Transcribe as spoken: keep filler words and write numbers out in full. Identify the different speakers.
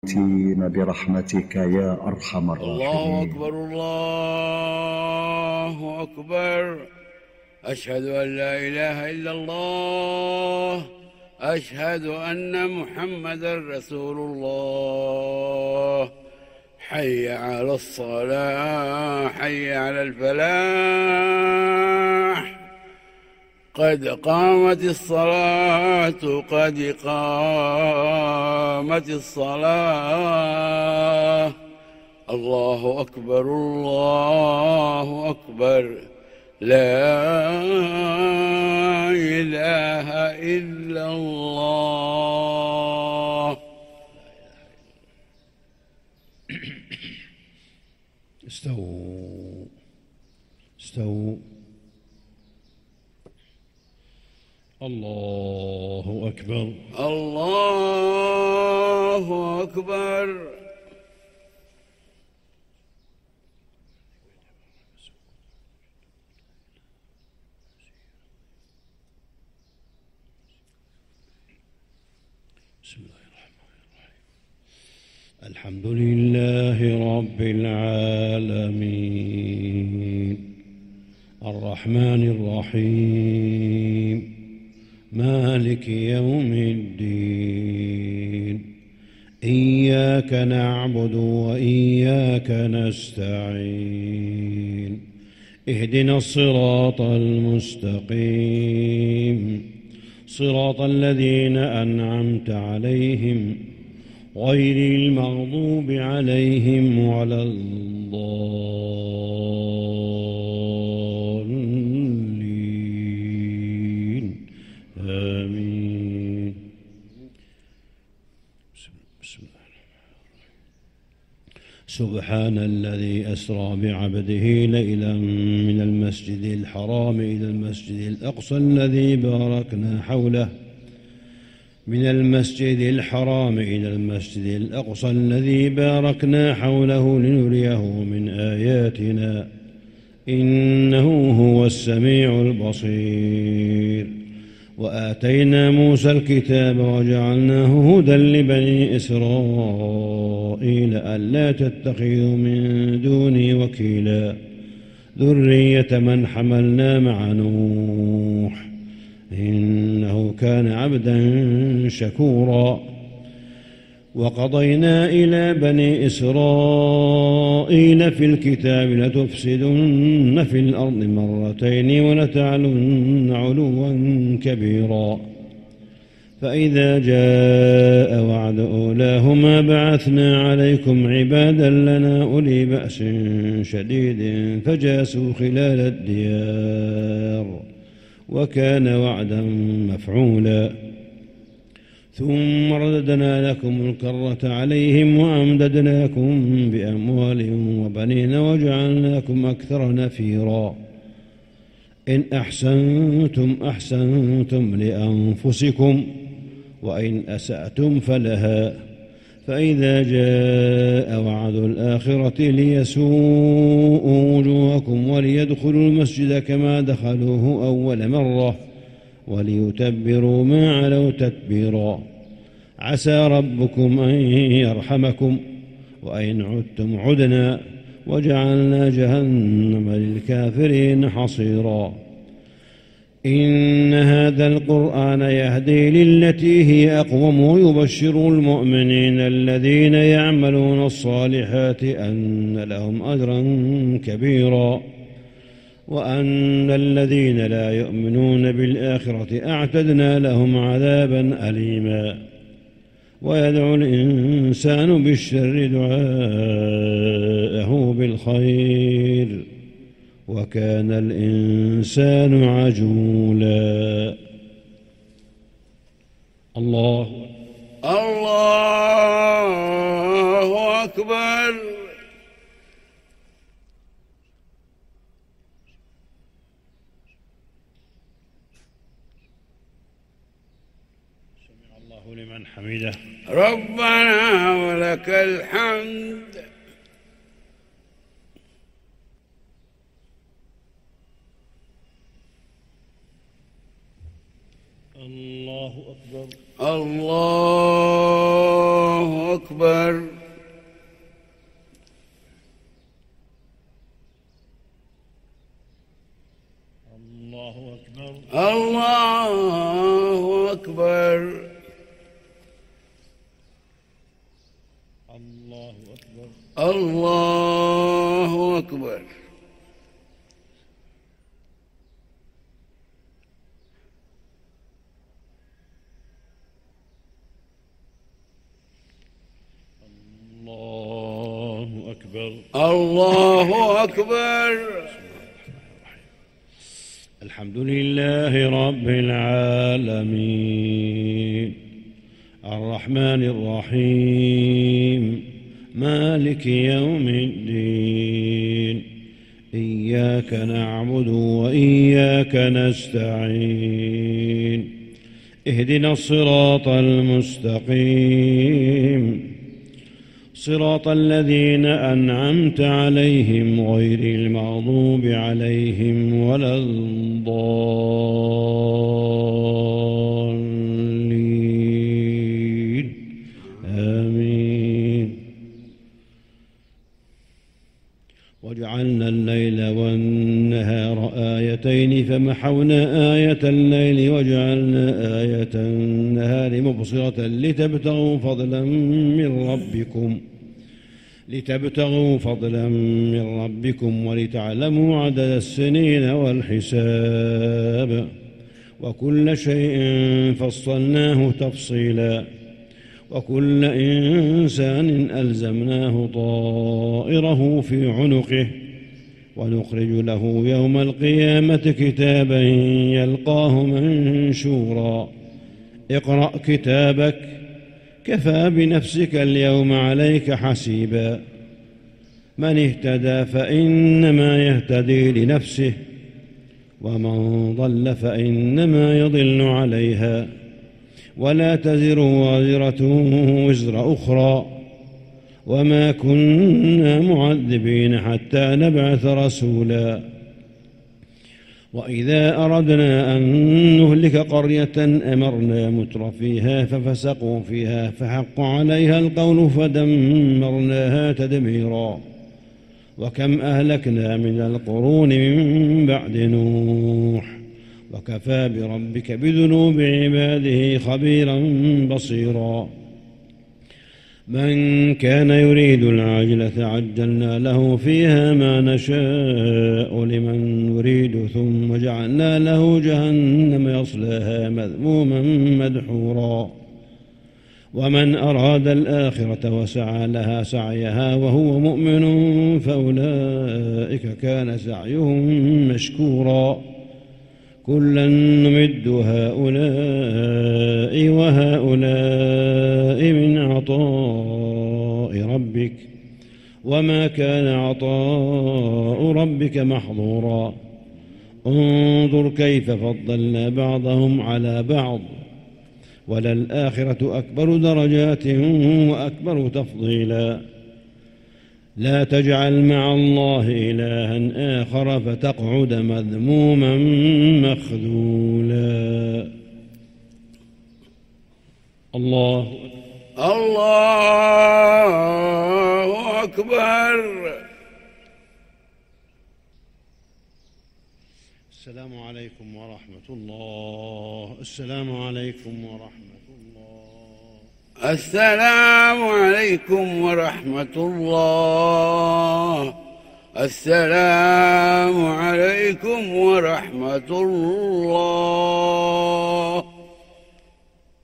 Speaker 1: تين برحمتك يا أرحم الراحمين.
Speaker 2: الله أكبر الله أكبر. أشهد أن لا إله إلا الله. أشهد أن محمدا رسول الله. حي على الصلاة، حي على الفلاح. قد قامت الصلاة، قد قامت الصلاة. الله أكبر الله أكبر. لا إله إلا الله.
Speaker 3: استووا استووا. الله أكبر
Speaker 2: الله أكبر.
Speaker 3: بسم الله الرحمن الرحيم. الحمد لله رب العالمين الرحمن الرحيم مالك يوم الدين. إياك نعبد وإياك نستعين. اهدنا الصراط المستقيم صراط الذين أنعمت عليهم غير المغضوب عليهم ولا الضالين. آمين. بسم الله. سبحان الذي أسرى بعبده ليلا من المسجد الحرام إلى المسجد الأقصى الذي باركنا حوله من المسجد الحرام إلى المسجد الأقصى الذي باركنا حوله لنريه من آياتنا إنه هو السميع البصير. وآتينا موسى الكتاب وجعلناه هدى لبني إسرائيل ألا تتخذوا من دوني وكيلا ذرية من حملنا مع نوح إنه كان عبدا شكورا. وقضينا إلى بني إسرائيل في الكتاب لتفسدن في الأرض مرتين ولتعلن علوا كبيرا. فإذا جاء وعد أولاهما بعثنا عليكم عبادا لنا أولي بأس شديد فجاسوا خلال الديار وكان وعدا مفعولا. ثم رددنا لكم الكرة عليهم وأمددناكم بأموال وبنين وجعلناكم أكثر نفيرا. إن أحسنتم أحسنتم لأنفسكم وإن أسأتم فلها. فإذا جاء وعد الآخرة ليسوءوا وجوهكم وليدخلوا المسجد كما دخلوه أول مرة وليتبروا ما علوا تتبيرا. عسى ربكم أن يرحمكم وإن عدتم عدنا وجعلنا جهنم للكافرين حصيرا. إن هذا القرآن يهدي للتي هي أقوم ويبشر المؤمنين الذين يعملون الصالحات أن لهم أجرا كبيرا وأن الذين لا يؤمنون بالآخرة أعتدنا لهم عذابا أليما. ويدعو الإنسان بالشر دعاءه بالخير وكان الإنسان عجولا. الله
Speaker 2: الله أكبر.
Speaker 3: سمع الله لمن حمده.
Speaker 2: ربنا ولك الحمد.
Speaker 3: الله أكبر.
Speaker 2: الله أكبر. الله أكبر.
Speaker 3: الله أكبر.
Speaker 2: الله أكبر.
Speaker 3: الله أكبر.
Speaker 2: الله أكبر.
Speaker 3: الحمد لله رب العالمين الرحمن الرحيم مالك يوم الدين إياك نعبد وإياك نستعين اهدنا الصراط المستقيم صراط الذين أنعمت عليهم غير المغضوب عليهم ولا الضالين آمين. وجعلنا الليل والنهار آيتين فمحونا آية الليل وجعلنا آية النهار مبصرة لتبتغوا فضلا من ربكم لتبتغوا فضلا من ربكم ولتعلموا عدد السنين والحساب وكل شيء فصلناه تفصيلا وكل إنسان ألزمناه طائره في عنقه ونخرج له يوم القيامة كتابا يلقاه منشورا اقرأ كتابك كفى بنفسك اليوم عليك حسيبا من اهتدى فإنما يهتدي لنفسه ومن ضل فإنما يضل عليها ولا تزر وازرة وزر أخرى وما كنا معذبين حتى نبعث رسولا وإذا أردنا أن نهلك قرية أمرنا متر فيها ففسقوا فيها فحق عليها القول فدمرناها تدميرا وكم أهلكنا من القرون من بعد نوح وكفى بربك بذنوب عباده خبيرا بصيرا من كان يريد العاجلة عجلنا له فيها ما نشاء لمن نريد ثم جعلنا له جهنم يصلاها مذموما مدحورا ومن أراد الآخرة وسعى لها سعيها وهو مؤمن فأولئك كان سعيهم مشكورا كلا نمد هؤلاء وهؤلاء من عطاء ربك وما كان عطاء ربك محظورا انظر كيف فضلنا بعضهم على بعض وللآخرة أكبر درجات وأكبر تفضيلا لا تجعل مع الله إلها آخر فتقعد مذموما مخذولا. الله
Speaker 2: الله أكبر.
Speaker 3: السلام عليكم ورحمة الله. السلام عليكم ورحمة الله.
Speaker 2: السلام عليكم ورحمة الله. السلام عليكم ورحمة الله.